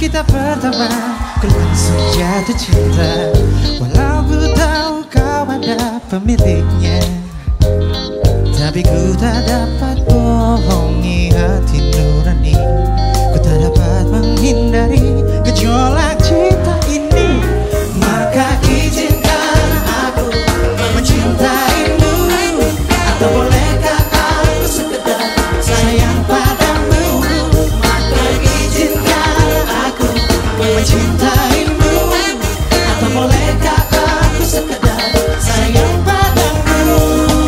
kita pertama, ku langsung jatuh cinta. Walau ku tahu kau ada pemiliknya, tapi ku tak dapat bohongi hati nurani. Ku tak dapat menghindari gejolak cinta ini. Maka izinkan aku mencintaimu, atau bolehkah aku sekedar sayang padamu. Maka izinkan aku mencintaimu, atau bolehkah aku sekedar sayang padamu.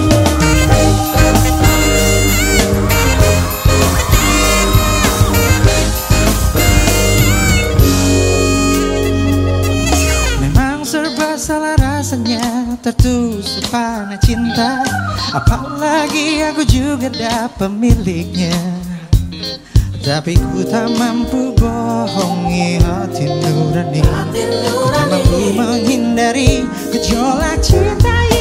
Memang serba salah rasanya tertusuk panah cinta, apalagi aku juga dah pemiliknya. Tapi ku tak mampu bohongi hati nurani, ku tak mampu menghindari gejolak cinta ini.